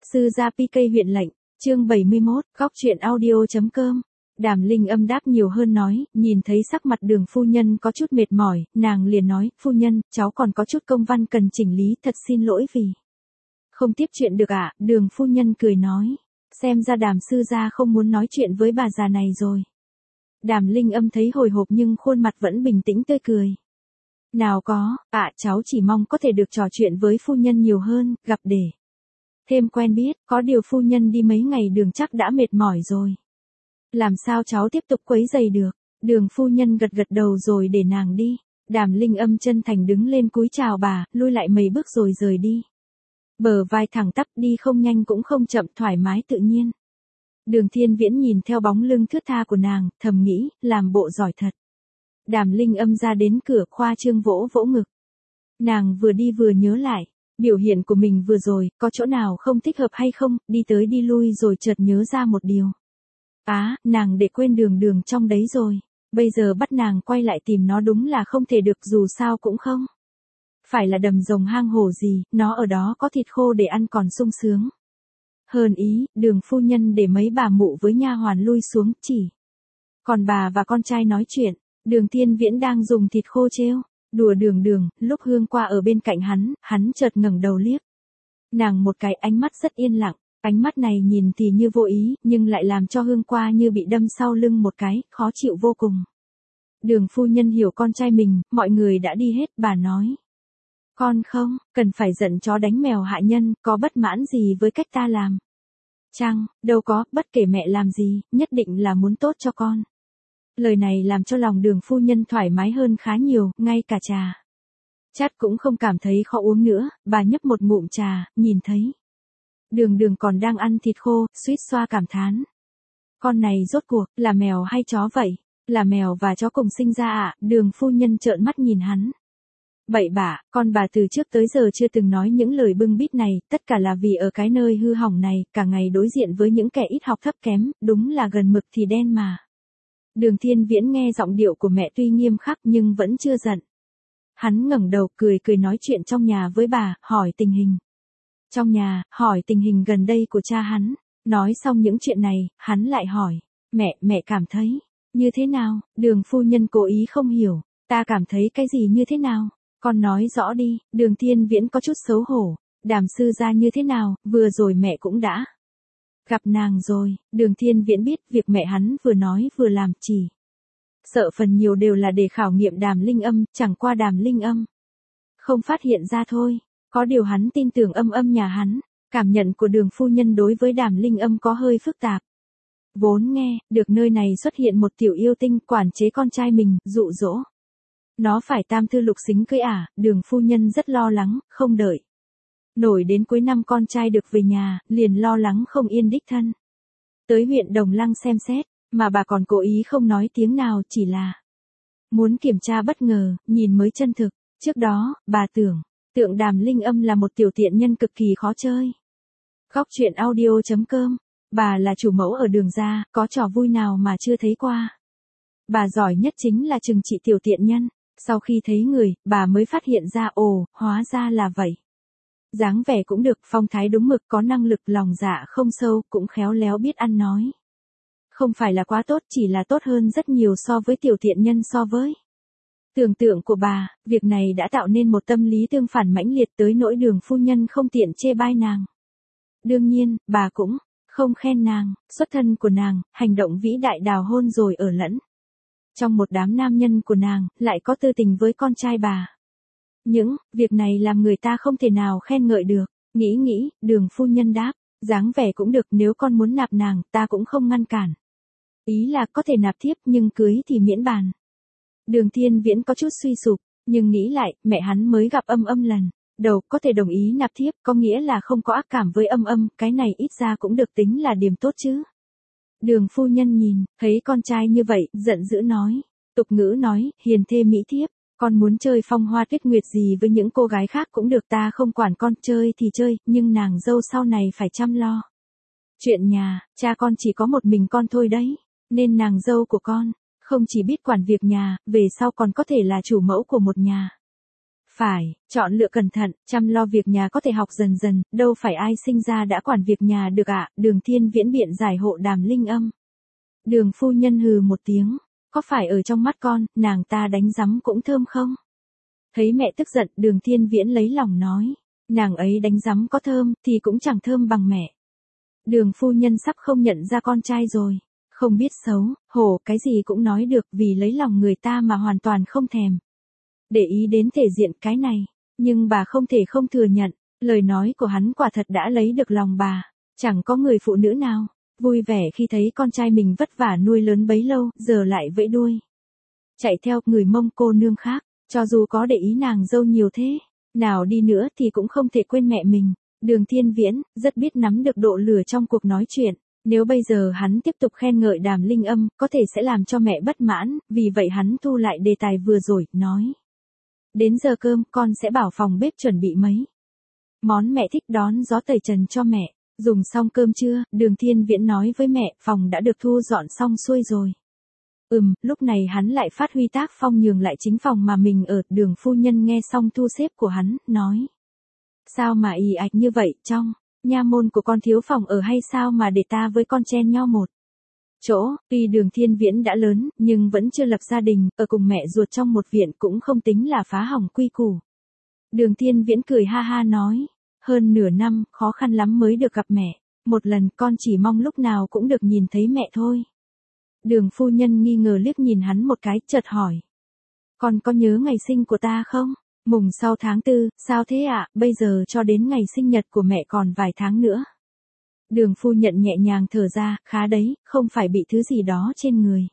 Sư gia PK huyện lệnh, chương 71, góc truyện audio.com. Đàm Linh Âm đáp nhiều hơn nói, nhìn thấy sắc mặt Đường phu nhân có chút mệt mỏi, nàng liền nói, phu nhân, cháu còn có chút công văn cần chỉnh lý, thật xin lỗi vì không tiếp chuyện được ạ. Đường phu nhân cười nói, xem ra Đàm sư gia không muốn nói chuyện với bà già này rồi. Đàm Linh Âm thấy hồi hộp nhưng khuôn mặt vẫn bình tĩnh tươi cười. Nào có, cháu chỉ mong có thể được trò chuyện với phu nhân nhiều hơn, gặp để thêm quen biết, có điều phu nhân đi mấy ngày đường chắc đã mệt mỏi rồi. Làm sao cháu tiếp tục quấy rầy được? Đường phu nhân gật gật đầu rồi để nàng đi. Đàm Linh Âm chân thành đứng lên cúi chào bà, lui lại mấy bước rồi rời đi. Bờ vai thẳng tắp, đi không nhanh cũng không chậm, thoải mái tự nhiên. Đường Thiên Viễn nhìn theo bóng lưng thướt tha của nàng, thầm nghĩ, làm bộ giỏi thật. Đàm Linh Âm ra đến cửa, khoa trương vỗ vỗ ngực. Nàng vừa đi vừa nhớ lại, biểu hiện của mình vừa rồi, có chỗ nào không thích hợp hay không, đi tới đi lui rồi chợt nhớ ra một điều. Nàng để quên Đường trong đấy rồi, bây giờ bắt nàng quay lại tìm nó đúng là không thể được, dù sao cũng không phải là đầm rồng hang hổ gì, nó ở đó có thịt khô để ăn còn sung sướng. Hơn ý, Đường phu nhân để mấy bà mụ với nha hoàn lui xuống, chỉ còn bà và con trai nói chuyện. Đường Thiên Viễn đang dùng thịt khô trêu đùa Đường, lúc Hương qua ở bên cạnh hắn chợt ngẩng đầu liếc nàng một cái, ánh mắt rất yên lặng, ánh mắt này nhìn thì như vô ý, nhưng lại làm cho Hương qua như bị đâm sau lưng một cái, khó chịu vô cùng. Đường phu nhân hiểu con trai mình, mọi người đã đi hết, bà nói. Con không, cần phải giận chó đánh mèo hại nhân, có bất mãn gì với cách ta làm? Chăng, đâu có, bất kể mẹ làm gì, nhất định là muốn tốt cho con. Lời này làm cho lòng Đường phu nhân thoải mái hơn khá nhiều, ngay cả trà chát cũng không cảm thấy khó uống nữa, bà nhấp một ngụm trà, nhìn thấy Đường còn đang ăn thịt khô, suýt xoa cảm thán. Con này rốt cuộc, là mèo hay chó vậy? Là mèo và chó cùng sinh ra ạ. Đường phu nhân trợn mắt nhìn hắn. Bậy bạ, con bà từ trước tới giờ chưa từng nói những lời bưng bít này, tất cả là vì ở cái nơi hư hỏng này, cả ngày đối diện với những kẻ ít học thấp kém, đúng là gần mực thì đen mà. Đường Thiên Viễn nghe giọng điệu của mẹ tuy nghiêm khắc nhưng vẫn chưa giận. Hắn ngẩng đầu cười nói chuyện trong nhà với bà, hỏi tình hình. Trong nhà, hỏi tình hình gần đây của cha hắn. Nói xong những chuyện này, hắn lại hỏi, mẹ cảm thấy như thế nào? Đường phu nhân cố ý không hiểu, ta cảm thấy cái gì như thế nào? Con nói rõ đi. Đường Thiên Viễn có chút xấu hổ. Đàm sư gia như thế nào, vừa rồi mẹ cũng đã gặp nàng rồi. Đường Thiên Viễn biết việc mẹ hắn vừa nói vừa làm, chỉ sợ phần nhiều đều là để khảo nghiệm Đàm Linh Âm, chẳng qua Đàm Linh Âm không phát hiện ra thôi. Có điều hắn tin tưởng Âm nhà hắn. Cảm nhận của Đường phu nhân đối với Đàm Linh Âm có hơi phức tạp. Vốn nghe được nơi này xuất hiện một tiểu yêu tinh quản chế con trai mình, dụ dỗ nó phải tam thư lục xính cưới Đường phu nhân rất lo lắng, không đợi nổi đến cuối năm con trai được về nhà, liền lo lắng không yên đích thân tới huyện Đồng Lăng xem xét, mà bà còn cố ý không nói tiếng nào, chỉ là muốn kiểm tra bất ngờ, nhìn mới chân thực. Trước đó, bà tưởng tượng Đàm Linh Âm là một tiểu tiện nhân cực kỳ khó chơi. Góc truyện audio.com. Bà là chủ mẫu ở Đường gia, có trò vui nào mà chưa thấy qua. Bà giỏi nhất chính là trừng trị tiểu tiện nhân. Sau khi thấy người, bà mới phát hiện ra, hóa ra là vậy. Dáng vẻ cũng được, phong thái đúng mực, có năng lực, lòng dạ không sâu, cũng khéo léo biết ăn nói. Không phải là quá tốt, chỉ là tốt hơn rất nhiều so với tiểu tiện nhân, so với tưởng tượng của bà. Việc này đã tạo nên một tâm lý tương phản mãnh liệt tới nỗi Đường phu nhân không tiện chê bai nàng. Đương nhiên, bà cũng không khen nàng, xuất thân của nàng, hành động vĩ đại đào hôn rồi ở lẫn trong một đám nam nhân của nàng, lại có tư tình với con trai bà. Những việc này làm người ta không thể nào khen ngợi được. Nghĩ, Đường phu nhân đáp, dáng vẻ cũng được, nếu con muốn nạp nàng, ta cũng không ngăn cản. Ý là có thể nạp thiếp nhưng cưới thì miễn bàn. Đường Thiên Viễn có chút suy sụp, nhưng nghĩ lại, mẹ hắn mới gặp Âm lần đầu, có thể đồng ý nạp thiếp, có nghĩa là không có ác cảm với Âm, cái này ít ra cũng được tính là điểm tốt chứ. Đường phu nhân nhìn, thấy con trai như vậy, giận dữ nói, tục ngữ nói, hiền thê mỹ thiếp, con muốn chơi phong hoa tuyết nguyệt gì với những cô gái khác cũng được, ta không quản, con chơi thì chơi, nhưng nàng dâu sau này phải chăm lo. Chuyện nhà, cha con chỉ có một mình con thôi đấy, nên nàng dâu của con không chỉ biết quản việc nhà, về sau còn có thể là chủ mẫu của một nhà. Phải, chọn lựa cẩn thận, chăm lo việc nhà có thể học dần dần, đâu phải ai sinh ra đã quản việc nhà được ạ, Đường Thiên Viễn biện giải hộ Đàm Linh Âm. Đường phu nhân hừ một tiếng, có phải ở trong mắt con, nàng ta đánh rắm cũng thơm không? Thấy mẹ tức giận, Đường Thiên Viễn lấy lòng nói, nàng ấy đánh rắm có thơm, thì cũng chẳng thơm bằng mẹ. Đường phu nhân sắp không nhận ra con trai rồi, không biết xấu, hổ cái gì cũng nói được vì lấy lòng người ta mà hoàn toàn không thèm để ý đến thể diện cái này, nhưng bà không thể không thừa nhận, lời nói của hắn quả thật đã lấy được lòng bà, chẳng có người phụ nữ nào vui vẻ khi thấy con trai mình vất vả nuôi lớn bấy lâu, giờ lại vẫy đuôi chạy theo người Mông cô nương khác, cho dù có để ý nàng dâu nhiều thế nào đi nữa thì cũng không thể quên mẹ mình. Đường Thiên Viễn rất biết nắm được độ lửa trong cuộc nói chuyện, nếu bây giờ hắn tiếp tục khen ngợi Đàm Linh Âm, có thể sẽ làm cho mẹ bất mãn, vì vậy hắn thu lại đề tài vừa rồi, nói: đến giờ cơm, con sẽ bảo phòng bếp chuẩn bị mấy món mẹ thích đón gió tẩy trần cho mẹ. Dùng xong cơm trưa, Đường Thiên Viễn nói với mẹ, phòng đã được thu dọn xong xuôi rồi. Lúc này hắn lại phát huy tác phong nhường lại chính phòng mà mình ở. Đường phu nhân nghe xong thu xếp của hắn, nói: sao mà ì ạch như vậy, trong nha môn của con thiếu phòng ở hay sao mà để ta với con chen nhau một chỗ? Tuy Đường Thiên Viễn đã lớn, nhưng vẫn chưa lập gia đình, ở cùng mẹ ruột trong một viện cũng không tính là phá hỏng quy củ. Đường Thiên Viễn cười ha ha nói: hơn nửa năm, khó khăn lắm mới được gặp mẹ. Một lần, con chỉ mong lúc nào cũng được nhìn thấy mẹ thôi. Đường phu nhân nghi ngờ liếc nhìn hắn một cái, chợt hỏi: con có nhớ ngày sinh của ta không? Mùng sau tháng 4, sao thế ạ, bây giờ cho đến ngày sinh nhật của mẹ còn vài tháng nữa. Đường phu nhận nhẹ nhàng thở ra, khá đấy, không phải bị thứ gì đó trên người.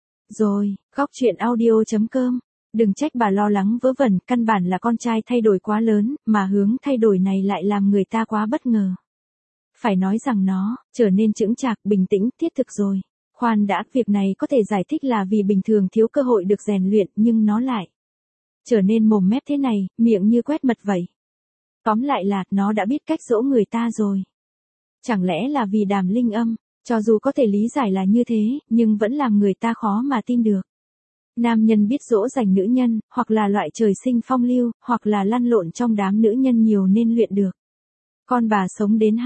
Rồi, góc chuyện audio.com. Đừng trách bà lo lắng vớ vẩn, căn bản là con trai thay đổi quá lớn, mà hướng thay đổi này lại làm người ta quá bất ngờ. Phải nói rằng nó trở nên chững chạc, bình tĩnh, thiết thực rồi. Khoan đã, việc này có thể giải thích là vì bình thường thiếu cơ hội được rèn luyện, nhưng nó lại trở nên mồm mép thế này, miệng như quét mật vậy. Tóm lại là, nó đã biết cách dỗ người ta rồi. Chẳng lẽ là vì Đàm Linh Âm? Cho dù có thể lý giải là như thế, nhưng vẫn làm người ta khó mà tin được. Nam nhân biết dỗ dành nữ nhân, hoặc là loại trời sinh phong lưu, hoặc là lăn lộn trong đám nữ nhân nhiều nên luyện được. Con bà sống đến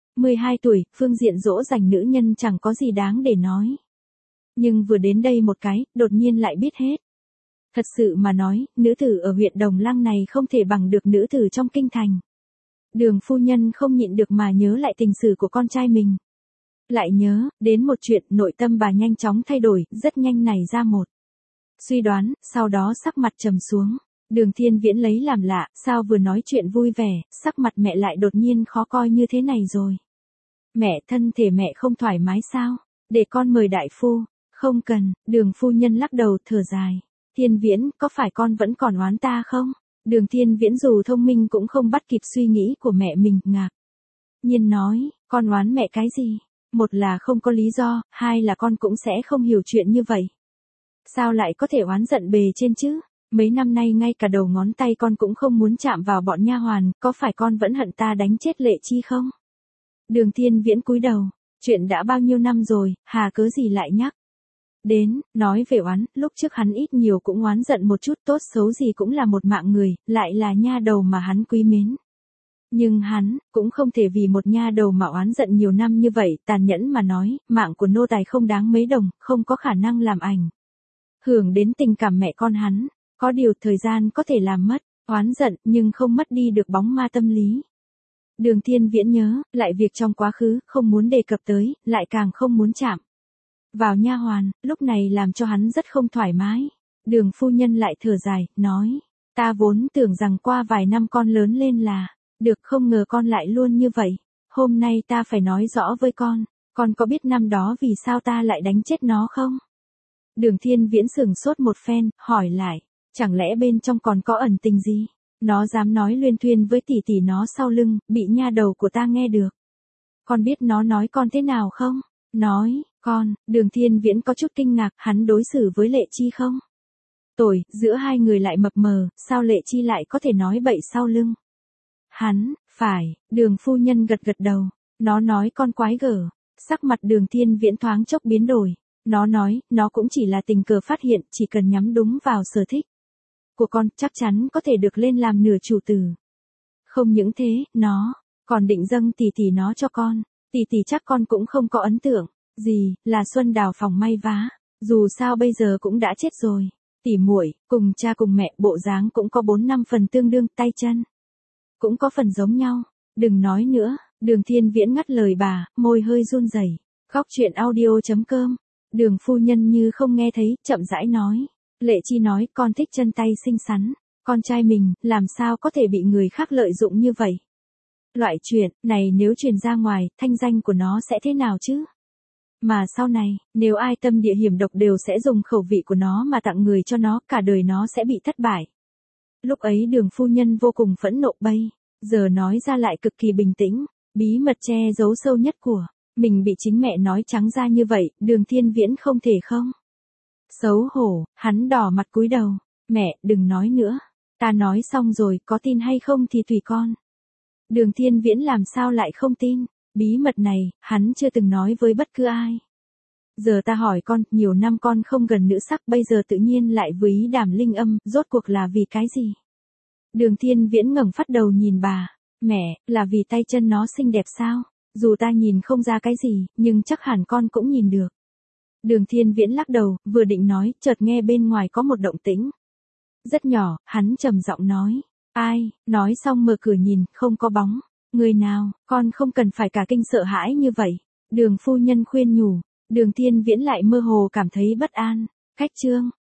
12 tuổi, phương diện dỗ dành nữ nhân chẳng có gì đáng để nói. Nhưng vừa đến đây một cái, đột nhiên lại biết hết. Thật sự mà nói, nữ tử ở huyện Đồng Lăng này không thể bằng được nữ tử trong kinh thành. Đường phu nhân không nhịn được mà nhớ lại tình sử của con trai mình. Lại nhớ, đến một chuyện, nội tâm bà nhanh chóng thay đổi, rất nhanh nảy ra một suy đoán, sau đó sắc mặt trầm xuống. Đường Thiên Viễn lấy làm lạ, sao vừa nói chuyện vui vẻ, sắc mặt mẹ lại đột nhiên khó coi như thế này rồi. Mẹ, thân thể mẹ không thoải mái sao? Để con mời đại phu. Không cần, Đường phu nhân lắc đầu thở dài. Thiên Viễn, có phải con vẫn còn oán ta không? Đường Thiên Viễn dù thông minh cũng không bắt kịp suy nghĩ của mẹ mình, ngạc nhiên nói, con oán mẹ cái gì? Một là không có lý do, hai là con cũng sẽ không hiểu chuyện như vậy. Sao lại có thể oán giận bề trên chứ? Mấy năm nay ngay cả đầu ngón tay con cũng không muốn chạm vào bọn nha hoàn, có phải con vẫn hận ta đánh chết Lệ Chi không? Đường Thiên Viễn cúi đầu, chuyện đã bao nhiêu năm rồi, hà cớ gì lại nhắc đến, nói về oán, lúc trước hắn ít nhiều cũng oán giận một chút, tốt xấu gì cũng là một mạng người, lại là nha đầu mà hắn quý mến. Nhưng hắn, cũng không thể vì một nha đầu mà oán giận nhiều năm như vậy, tàn nhẫn mà nói, mạng của nô tài không đáng mấy đồng, không có khả năng làm ảnh hưởng đến tình cảm mẹ con hắn, có điều thời gian có thể làm mất, oán giận, nhưng không mất đi được bóng ma tâm lý. Đường Thiên Viễn nhớ, lại việc trong quá khứ, không muốn đề cập tới, lại càng không muốn chạm vào nha hoàn, lúc này làm cho hắn rất không thoải mái. Đường phu nhân lại thở dài, nói, ta vốn tưởng rằng qua vài năm con lớn lên là được, không ngờ con lại luôn như vậy. Hôm nay ta phải nói rõ với con có biết năm đó vì sao ta lại đánh chết nó không? Đường Thiên Viễn sửng sốt một phen, hỏi lại, chẳng lẽ bên trong còn có ẩn tình gì? Nó dám nói luyên thuyên với tỷ tỷ nó sau lưng, bị nha đầu của ta nghe được. Con biết nó nói con thế nào không? Nói, con, Đường Thiên Viễn có chút kinh ngạc, hắn đối xử với Lệ Chi không? Tồi, giữa hai người lại mập mờ, sao Lệ Chi lại có thể nói bậy sau lưng? Hắn, phải, Đường phu nhân gật gật đầu, nó nói con quái gở, sắc mặt Đường Thiên Viễn thoáng chốc biến đổi. Nó nói, nó cũng chỉ là tình cờ phát hiện, chỉ cần nhắm đúng vào sở thích của con chắc chắn có thể được lên làm nửa chủ tử. Không những thế, nó còn định dâng tỷ tỷ nó cho con. Tỷ tỷ chắc con cũng không có ấn tượng gì là Xuân Đào phòng may vá, dù sao bây giờ cũng đã chết rồi. Tỷ muội, cùng cha cùng mẹ bộ dáng cũng có 4-5 phần tương đương, tay chân cũng có phần giống nhau. Đừng nói nữa, Đường Thiên Viễn ngắt lời bà, môi hơi run rẩy. Khóc chuyện audio.com. Đường phu nhân như không nghe thấy, chậm rãi nói. Lệ Chi nói, con thích chân tay xinh xắn. Con trai mình, làm sao có thể bị người khác lợi dụng như vậy? Loại chuyện này nếu truyền ra ngoài, thanh danh của nó sẽ thế nào chứ? Mà sau này, nếu ai tâm địa hiểm độc đều sẽ dùng khẩu vị của nó mà tặng người cho nó, cả đời nó sẽ bị thất bại. Lúc ấy Đường phu nhân vô cùng phẫn nộ bây giờ nói ra lại cực kỳ bình tĩnh, bí mật che giấu sâu nhất của mình bị chính mẹ nói trắng ra như vậy, Đường Thiên Viễn không thể không xấu hổ, hắn đỏ mặt cúi đầu. Mẹ, đừng nói nữa. Ta nói xong rồi, có tin hay không thì tùy con. Đường Thiên Viễn làm sao lại không tin, bí mật này, hắn chưa từng nói với bất cứ ai. Giờ ta hỏi con, nhiều năm con không gần nữ sắc, bây giờ tự nhiên lại với ý Đàm Linh Âm, rốt cuộc là vì cái gì? Đường Thiên Viễn ngẩng phát đầu nhìn bà. Mẹ, là vì tay chân nó xinh đẹp sao? Dù ta nhìn không ra cái gì, nhưng chắc hẳn con cũng nhìn được. Đường Thiên Viễn lắc đầu, vừa định nói, chợt nghe bên ngoài có một động tĩnh. Rất nhỏ, hắn trầm giọng nói. Ai? Nói xong mở cửa nhìn, không có bóng. Người nào? Con không cần phải cả kinh sợ hãi như vậy. Đường phu nhân khuyên nhủ. Đường Thiên Viễn lại mơ hồ cảm thấy bất an. Cách chương